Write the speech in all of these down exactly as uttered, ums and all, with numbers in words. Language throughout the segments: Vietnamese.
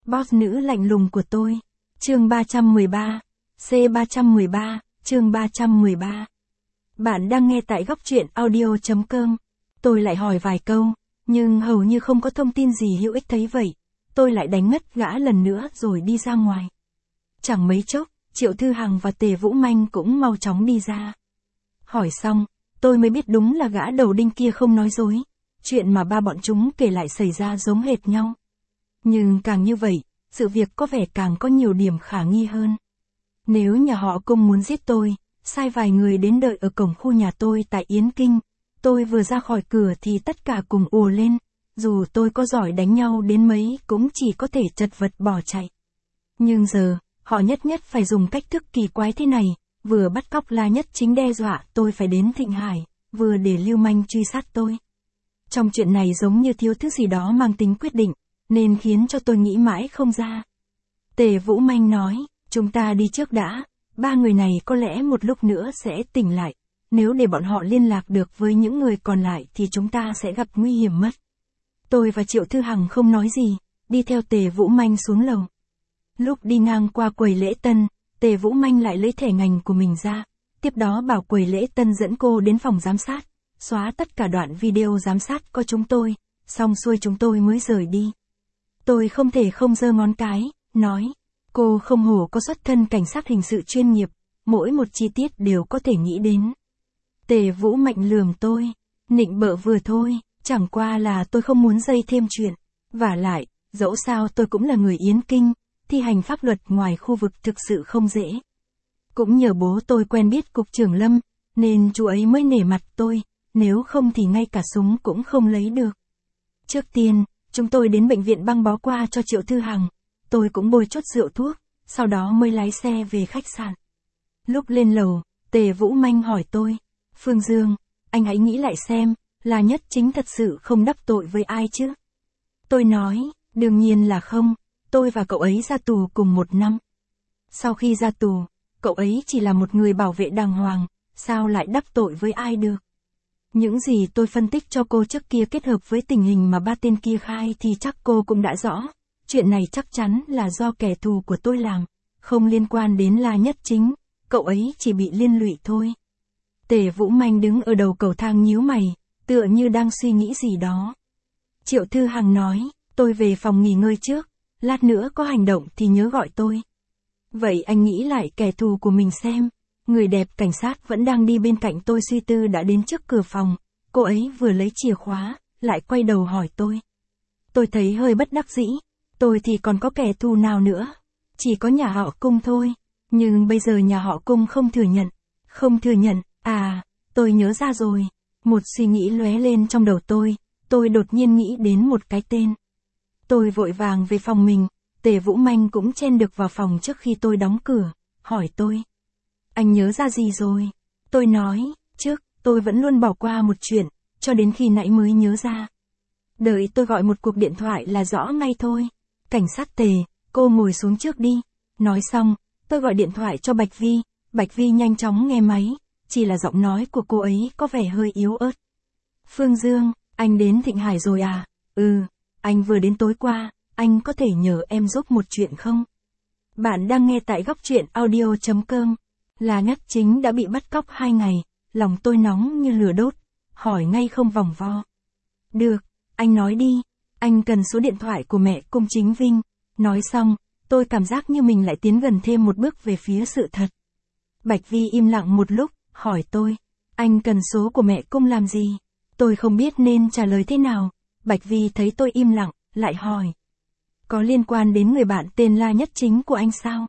Boss nữ lạnh lùng của tôi. Chương ba trăm mười ba. C ba trăm mười ba, chương ba trăm mười ba. Bạn đang nghe tại góc truyện audio chấm com. Tôi lại hỏi vài câu, nhưng hầu như không có thông tin gì hữu ích thấy vậy. Tôi lại đánh ngất gã lần nữa rồi đi ra ngoài. Chẳng mấy chốc, Triệu Thư Hằng và Tề Vũ Manh cũng mau chóng đi ra. Hỏi xong, tôi mới biết đúng là gã đầu đinh kia không nói dối. Chuyện mà ba bọn chúng kể lại xảy ra giống hệt nhau. Nhưng càng như vậy, sự việc có vẻ càng có nhiều điểm khả nghi hơn. Nếu nhà họ Cung muốn giết tôi, sai vài người đến đợi ở cổng khu nhà tôi tại Yến Kinh, tôi vừa ra khỏi cửa thì tất cả cùng ùa lên, dù tôi có giỏi đánh nhau đến mấy cũng chỉ có thể chật vật bỏ chạy. Nhưng giờ, họ nhất nhất phải dùng cách thức kỳ quái thế này, vừa bắt cóc La Nhất Chính đe dọa tôi phải đến Thịnh Hải, vừa để lưu manh truy sát tôi. Trong chuyện này giống như thiếu thứ gì đó mang tính quyết định, nên khiến cho tôi nghĩ mãi không ra. Tề Vũ Manh nói, chúng ta đi trước đã, ba người này có lẽ một lúc nữa sẽ tỉnh lại, nếu để bọn họ liên lạc được với những người còn lại thì chúng ta sẽ gặp nguy hiểm mất. Tôi và Triệu Thư Hằng không nói gì, đi theo Tề Vũ Manh xuống lầu. Lúc đi ngang qua quầy lễ tân, Tề Vũ Manh lại lấy thẻ ngành của mình ra, tiếp đó bảo quầy lễ tân dẫn cô đến phòng giám sát, xóa tất cả đoạn video giám sát có chúng tôi, xong xuôi chúng tôi mới rời đi. Tôi không thể không giơ ngón cái, nói, cô không hổ có xuất thân cảnh sát hình sự chuyên nghiệp, mỗi một chi tiết đều có thể nghĩ đến. Tề Vũ Mạnh lườm tôi, nịnh bợ vừa thôi, chẳng qua là tôi không muốn dây thêm chuyện. Vả lại, dẫu sao tôi cũng là người Yến Kinh, thi hành pháp luật ngoài khu vực thực sự không dễ. Cũng nhờ bố tôi quen biết cục trưởng Lâm, nên chú ấy mới nể mặt tôi, nếu không thì ngay cả súng cũng không lấy được. Trước tiên, chúng tôi đến bệnh viện băng bó qua cho Triệu Thư Hằng, tôi cũng bôi chút rượu thuốc, sau đó mới lái xe về khách sạn. Lúc lên lầu, Tề Vũ Manh hỏi tôi, Phương Dương, anh hãy nghĩ lại xem, La Nhất Chính thật sự không đắc tội với ai chứ? Tôi nói, đương nhiên là không, tôi và cậu ấy ra tù cùng một năm. Sau khi ra tù, cậu ấy chỉ là một người bảo vệ đàng hoàng, sao lại đắc tội với ai được? Những gì tôi phân tích cho cô trước kia kết hợp với tình hình mà ba tên kia khai thì chắc cô cũng đã rõ. Chuyện này chắc chắn là do kẻ thù của tôi làm, không liên quan đến La Nhất Chính, cậu ấy chỉ bị liên lụy thôi. Tề Vũ Manh đứng ở đầu cầu thang nhíu mày, tựa như đang suy nghĩ gì đó. Triệu Thư Hằng nói, tôi về phòng nghỉ ngơi trước, lát nữa có hành động thì nhớ gọi tôi. Vậy anh nghĩ lại kẻ thù của mình xem. Người đẹp cảnh sát vẫn đang đi bên cạnh tôi suy tư đã đến trước cửa phòng, cô ấy vừa lấy chìa khóa, lại quay đầu hỏi tôi. Tôi thấy hơi bất đắc dĩ, tôi thì còn có kẻ thù nào nữa, chỉ có nhà họ Cung thôi, nhưng bây giờ nhà họ Cung không thừa nhận, không thừa nhận, à, tôi nhớ ra rồi, một suy nghĩ lóe lên trong đầu tôi, tôi đột nhiên nghĩ đến một cái tên. Tôi vội vàng về phòng mình, Tề Vũ Manh cũng chen được vào phòng trước khi tôi đóng cửa, hỏi tôi. Anh nhớ ra gì rồi? Tôi nói, trước, tôi vẫn luôn bỏ qua một chuyện, cho đến khi nãy mới nhớ ra. Đợi tôi gọi một cuộc điện thoại là rõ ngay thôi. Cảnh sát Tề, cô ngồi xuống trước đi. Nói xong, tôi gọi điện thoại cho Bạch Vi, Bạch Vi nhanh chóng nghe máy, chỉ là giọng nói của cô ấy có vẻ hơi yếu ớt. Phương Dương, anh đến Thịnh Hải rồi à? Ừ, anh vừa đến tối qua, anh có thể nhờ em giúp một chuyện không? Bạn đang nghe tại góc truyện audio chấm com. La Nhất Chính đã bị bắt cóc hai ngày, lòng tôi nóng như lửa đốt, hỏi ngay không vòng vo. Được, anh nói đi, anh cần số điện thoại của mẹ Cung Chính Vinh. Nói xong, tôi cảm giác như mình lại tiến gần thêm một bước về phía sự thật. Bạch Vi im lặng một lúc, hỏi tôi, anh cần số của mẹ Cung làm gì? Tôi không biết nên trả lời thế nào. Bạch Vi thấy tôi im lặng, lại hỏi. Có liên quan đến người bạn tên La Nhất Chính của anh sao?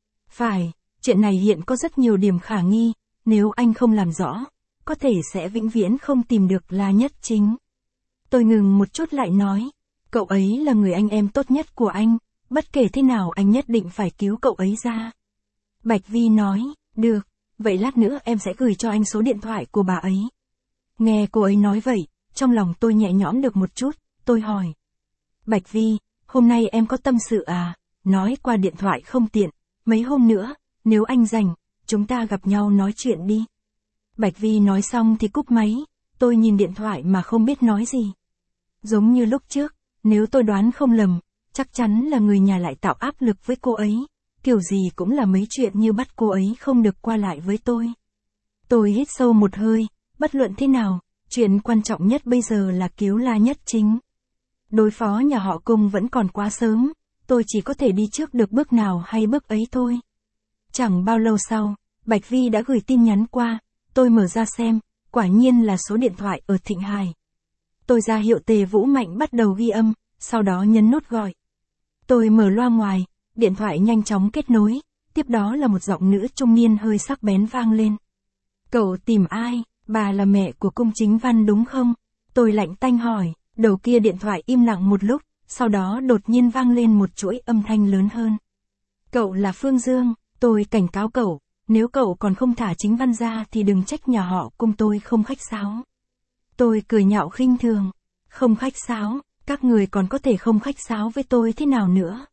Phải. Chuyện này hiện có rất nhiều điểm khả nghi, nếu anh không làm rõ, có thể sẽ vĩnh viễn không tìm được La Nhất Chính. Tôi ngừng một chút lại nói, cậu ấy là người anh em tốt nhất của anh, bất kể thế nào anh nhất định phải cứu cậu ấy ra. Bạch Vi nói, được, vậy lát nữa em sẽ gửi cho anh số điện thoại của bà ấy. Nghe cô ấy nói vậy, trong lòng tôi nhẹ nhõm được một chút, tôi hỏi. Bạch Vi, hôm nay em có tâm sự à? Nói qua điện thoại không tiện, mấy hôm nữa. Nếu anh rảnh, chúng ta gặp nhau nói chuyện đi. Bạch Vi nói xong thì cúp máy, tôi nhìn điện thoại mà không biết nói gì. Giống như lúc trước, nếu tôi đoán không lầm, chắc chắn là người nhà lại tạo áp lực với cô ấy, kiểu gì cũng là mấy chuyện như bắt cô ấy không được qua lại với tôi. Tôi hít sâu một hơi, bất luận thế nào, chuyện quan trọng nhất bây giờ là cứu La Nhất Chính. Đối phó nhà họ Cung vẫn còn quá sớm, tôi chỉ có thể đi trước được bước nào hay bước ấy thôi. Chẳng bao lâu sau, Bạch Vi đã gửi tin nhắn qua, tôi mở ra xem, quả nhiên là số điện thoại ở Thịnh Hải. Tôi ra hiệu Tề Vũ Mạnh bắt đầu ghi âm, sau đó nhấn nút gọi. Tôi mở loa ngoài, điện thoại nhanh chóng kết nối, tiếp đó là một giọng nữ trung niên hơi sắc bén vang lên. Cậu tìm ai, bà là mẹ của Cung Chính Văn đúng không? Tôi lạnh tanh hỏi, đầu kia điện thoại im lặng một lúc, sau đó đột nhiên vang lên một chuỗi âm thanh lớn hơn. Cậu là Phương Dương, tôi cảnh cáo cậu, nếu cậu còn không thả Chính Văn ra thì đừng trách nhà họ Cung tôi không khách sáo. Tôi cười nhạo khinh thường, không khách sáo, các người còn có thể không khách sáo với tôi thế nào nữa?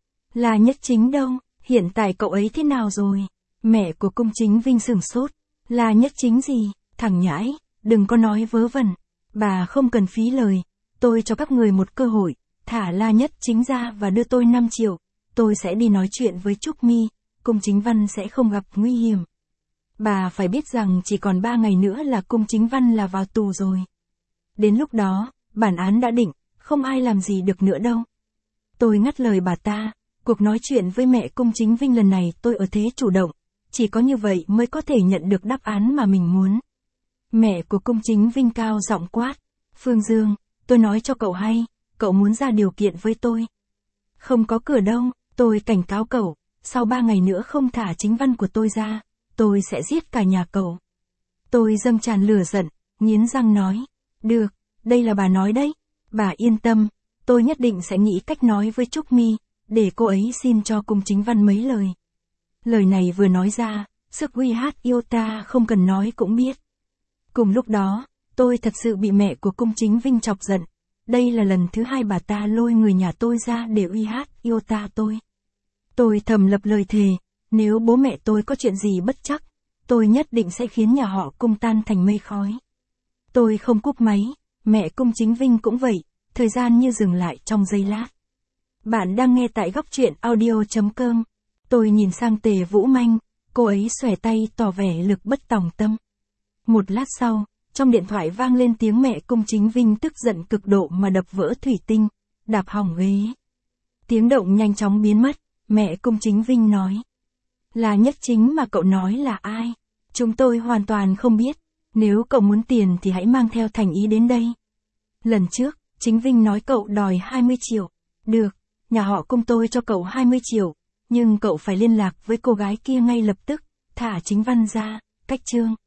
Là Nhất Chính đâu, hiện tại cậu ấy thế nào rồi? Mẹ của Cung Chính Vinh sửng sốt, là Nhất Chính gì, thằng nhãi, đừng có nói vớ vẩn, bà không cần phí lời, tôi cho các người một cơ hội, thả La Nhất Chính ra và đưa tôi năm triệu, tôi sẽ đi nói chuyện với Trúc Mi, Cung Chính Văn sẽ không gặp nguy hiểm. Bà phải biết rằng chỉ còn ba ngày nữa là Cung Chính Văn là vào tù rồi. Đến lúc đó, bản án đã định, không ai làm gì được nữa đâu. Tôi ngắt lời bà ta, cuộc nói chuyện với mẹ Cung Chính Vinh lần này tôi ở thế chủ động, chỉ có như vậy mới có thể nhận được đáp án mà mình muốn. Mẹ của Cung Chính Vinh cao giọng quát, Phương Dương, tôi nói cho cậu hay, cậu muốn ra điều kiện với tôi. Không có cửa đâu, tôi cảnh cáo cậu, sau ba ngày nữa không thả Chính Văn của tôi ra, tôi sẽ giết cả nhà cậu. Tôi dâng tràn lửa giận, nghiến răng nói, được, đây là bà nói đấy, bà yên tâm, tôi nhất định sẽ nghĩ cách nói với Trúc Mi, để cô ấy xin cho Cung Chính Văn mấy lời. Lời này vừa nói ra, sức uy hát yêu ta không cần nói cũng biết. Cùng lúc đó, tôi thật sự bị mẹ của Cung Chính Vinh chọc giận. Đây là lần thứ hai bà ta lôi người nhà tôi ra để uy hát yêu ta tôi. Tôi thầm lập lời thề, nếu bố mẹ tôi có chuyện gì bất trắc, tôi nhất định sẽ khiến nhà họ Cung tan thành mây khói. Tôi không cúp máy, mẹ Cung Chính Vinh cũng vậy, thời gian như dừng lại trong giây lát. Bạn đang nghe tại góc truyện audio.com. Tôi nhìn sang Tề Vũ Manh, cô ấy xòe tay tỏ vẻ lực bất tòng tâm. Một lát sau, trong điện thoại vang lên tiếng mẹ Cung Chính Vinh tức giận cực độ mà đập vỡ thủy tinh, đạp hỏng ghế. Tiếng động nhanh chóng biến mất, mẹ Cung Chính Vinh nói. Là Nhất Chính mà cậu nói là ai? Chúng tôi hoàn toàn không biết, nếu cậu muốn tiền thì hãy mang theo thành ý đến đây. Lần trước, Chính Vinh nói cậu đòi hai mươi triệu. Được, nhà họ Cung tôi cho cậu hai mươi triệu, nhưng cậu phải liên lạc với cô gái kia ngay lập tức, thả Chính Văn ra, cách chương.